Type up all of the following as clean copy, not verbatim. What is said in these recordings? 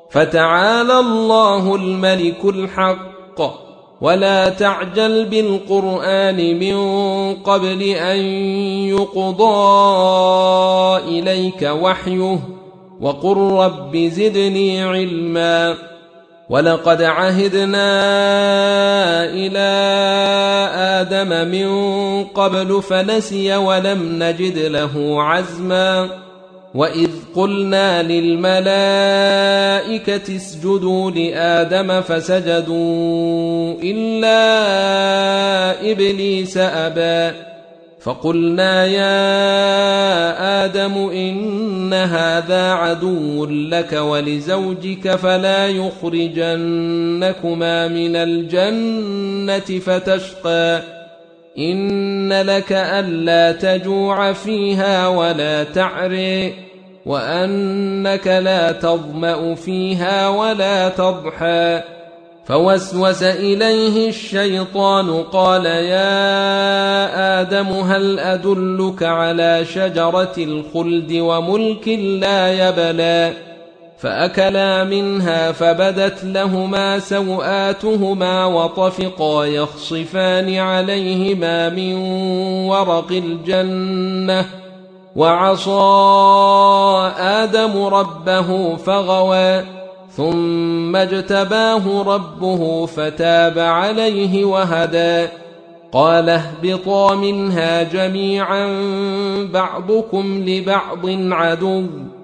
فتعالى الله الملك الحق ولا تعجل بالقرآن من قبل أن يقضى إليك وحيه وقل رب زدني علما ولقد عهدنا إلى آدم من قبل فنسي ولم نجد له عزما وإذ قلنا للملائكة اسجدوا لآدم فسجدوا إلا إبليس أبى فقلنا يا آدم إن هذا عدو لك ولزوجك فلا يخرجنكما من الجنة فتشقى إن لك ألا تجوع فيها ولا تعري وأنك لا تظمأ فيها ولا تضحى فوسوس إليه الشيطان قال يا آدم هل أدلك على شجرة الخلد وملك لا يبلى فأكلا منها فبدت لهما سوآتهما وطفقا يخصفان عليهما من ورق الجنة وعصى آدم ربه فغوى ثم اجتباه ربه فتاب عليه وهدى قال اهبطا منها جميعا بعضكم لبعض عدو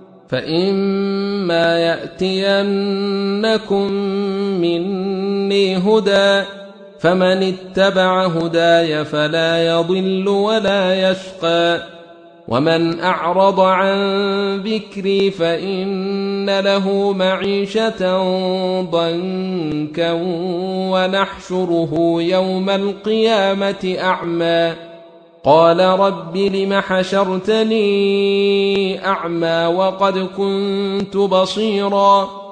فإما يأتينكم مني هدى فمن اتبع هداي فلا يضل ولا يشقى ومن أعرض عن ذكري فإن له معيشة ضنكا ونحشره يوم القيامة أعمى قال رب لم حشرتني أعمى وقد كنت بصيرا